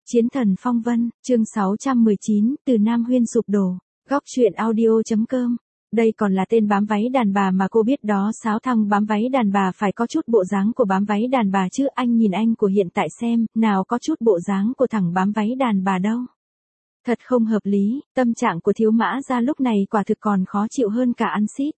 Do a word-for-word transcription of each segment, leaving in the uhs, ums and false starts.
Chiến thần phong vân, chương sáu trăm mười chín, từ Nam Huyên sụp đổ, góc truyện audio.com. Đây còn là tên bám váy đàn bà mà cô biết đó. Sáo thằng bám váy đàn bà phải có chút bộ dáng của bám váy đàn bà chứ. Anh nhìn anh của hiện tại xem, nào có chút bộ dáng của thằng bám váy đàn bà đâu. Thật không hợp lý, tâm trạng của Thiếu Mã Gia lúc này quả thực còn khó chịu hơn cả ăn xít.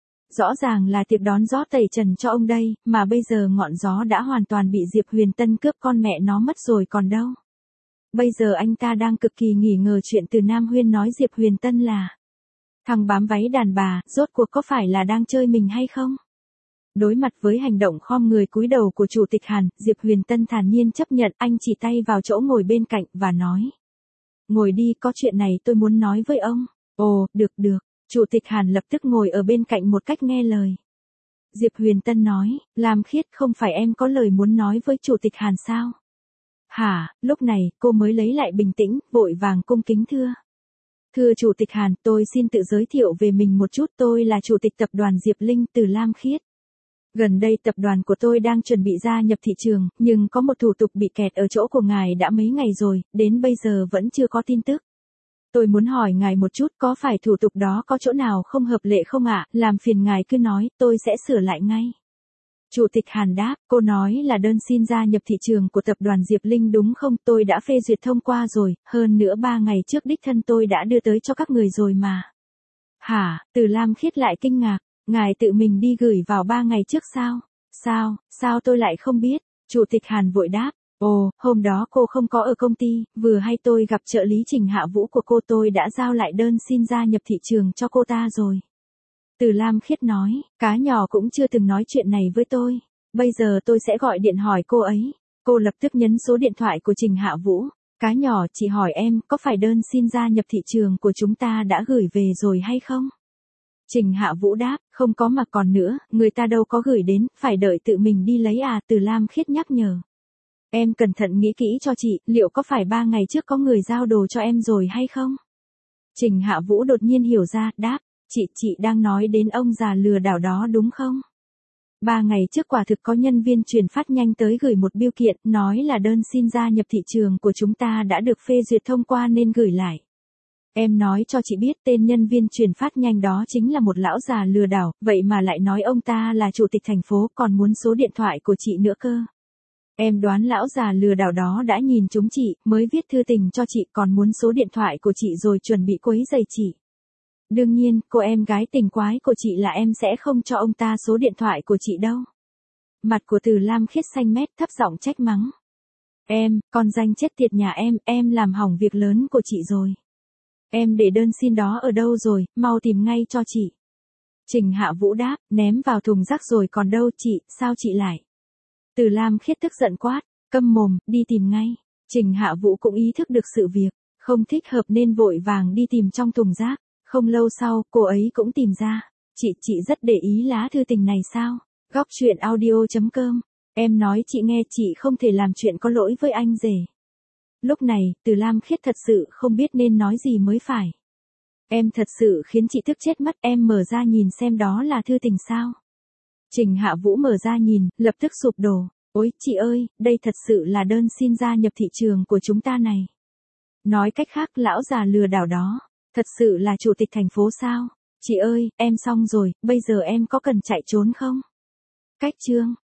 Rõ ràng là tiệc đón gió tẩy trần cho ông đây, mà bây giờ ngọn gió đã hoàn toàn bị Diệp Huyền Tân cướp con mẹ nó mất rồi còn đâu. Bây giờ anh ta đang cực kỳ nghi ngờ chuyện từ Nam Huyên nói Diệp Huyền Tân là thằng bám váy đàn bà, rốt cuộc có phải là đang chơi mình hay không? Đối mặt với hành động khom người cúi đầu của Chủ tịch Hàn, Diệp Huyền Tân thản nhiên chấp nhận. Anh chỉ tay vào chỗ ngồi bên cạnh và nói: ngồi đi, có chuyện này tôi muốn nói với ông. Ồ, được được. Chủ tịch Hàn lập tức ngồi ở bên cạnh một cách nghe lời. Diệp Huyền Tân nói: Lam Khiết, không phải em có lời muốn nói với Chủ tịch Hàn sao? Hả? Lúc này, cô mới lấy lại bình tĩnh, vội vàng cung kính thưa. Thưa Chủ tịch Hàn, tôi xin tự giới thiệu về mình một chút. Tôi là Chủ tịch tập đoàn Diệp Linh, từ Lam Khiết. Gần đây tập đoàn của tôi đang chuẩn bị gia nhập thị trường, nhưng có một thủ tục bị kẹt ở chỗ của ngài đã mấy ngày rồi, đến bây giờ vẫn chưa có tin tức. Tôi muốn hỏi ngài một chút, có phải thủ tục đó có chỗ nào không hợp lệ không ạ? Làm phiền ngài cứ nói, tôi sẽ sửa lại ngay. Chủ tịch Hàn đáp: cô nói là đơn xin gia nhập thị trường của tập đoàn Diệp Linh đúng không? Tôi đã phê duyệt thông qua rồi, hơn nữa ba ngày trước đích thân tôi đã đưa tới cho các người rồi mà. Hả? Từ Lam Khiết lại kinh ngạc: ngài tự mình đi gửi vào ba ngày trước sao? Sao, sao tôi lại không biết? Chủ tịch Hàn vội đáp: ồ, hôm đó cô không có ở công ty, vừa hay tôi gặp trợ lý Trình Hạ Vũ của cô, tôi đã giao lại đơn xin gia nhập thị trường cho cô ta rồi. Từ Lam Khiết nói: cá nhỏ cũng chưa từng nói chuyện này với tôi, bây giờ tôi sẽ gọi điện hỏi cô ấy. Cô lập tức nhấn số điện thoại của Trình Hạ Vũ. Cá nhỏ, chị hỏi em, có phải đơn xin gia nhập thị trường của chúng ta đã gửi về rồi hay không? Trình Hạ Vũ đáp: không có mà còn nữa, người ta đâu có gửi đến, phải đợi tự mình đi lấy à. Từ Lam Khiết nhắc nhở: em cẩn thận nghĩ kỹ cho chị, liệu có phải ba ngày trước có người giao đồ cho em rồi hay không? Trình Hạ Vũ đột nhiên hiểu ra, đáp: chị, chị đang nói đến ông già lừa đảo đó đúng không? Ba ngày trước quả thực có nhân viên chuyển phát nhanh tới gửi một bưu kiện, nói là đơn xin gia nhập thị trường của chúng ta đã được phê duyệt thông qua nên gửi lại. Em nói cho chị biết, tên nhân viên chuyển phát nhanh đó chính là một lão già lừa đảo, vậy mà lại nói ông ta là chủ tịch thành phố, còn muốn số điện thoại của chị nữa cơ. Em đoán lão già lừa đảo đó đã nhìn chúng chị, mới viết thư tình cho chị, còn muốn số điện thoại của chị rồi chuẩn bị quấy rầy chị. Đương nhiên, cô em gái tình quái của chị là em sẽ không cho ông ta số điện thoại của chị đâu. Mặt của Từ Lam Khiết xanh mét, thấp giọng trách mắng: em, con danh chết tiệt nhà em, em làm hỏng việc lớn của chị rồi. Em để đơn xin đó ở đâu rồi, mau tìm ngay cho chị. Trình Hạ Vũ đáp: ném vào thùng rác rồi còn đâu chị, sao chị lại? Từ Lam Khiết tức giận quát: câm mồm, đi tìm ngay. Trình Hạ Vũ cũng ý thức được sự việc không thích hợp nên vội vàng đi tìm trong thùng rác. Không lâu sau, cô ấy cũng tìm ra. Chị, chị rất để ý lá thư tình này sao? Góc truyện audio.com. Em nói chị nghe, chị không thể làm chuyện có lỗi với anh rể. Lúc này, Từ Lam Khiết thật sự không biết nên nói gì mới phải. Em thật sự khiến chị tức chết mất, em mở ra nhìn xem đó là thư tình sao? Trình Hạ Vũ mở ra nhìn, lập tức sụp đổ. Ôi, chị ơi, đây thật sự là đơn xin gia nhập thị trường của chúng ta này. Nói cách khác, lão già lừa đảo đó thật sự là chủ tịch thành phố sao? Chị ơi, em xong rồi, bây giờ em có cần chạy trốn không? Cách chương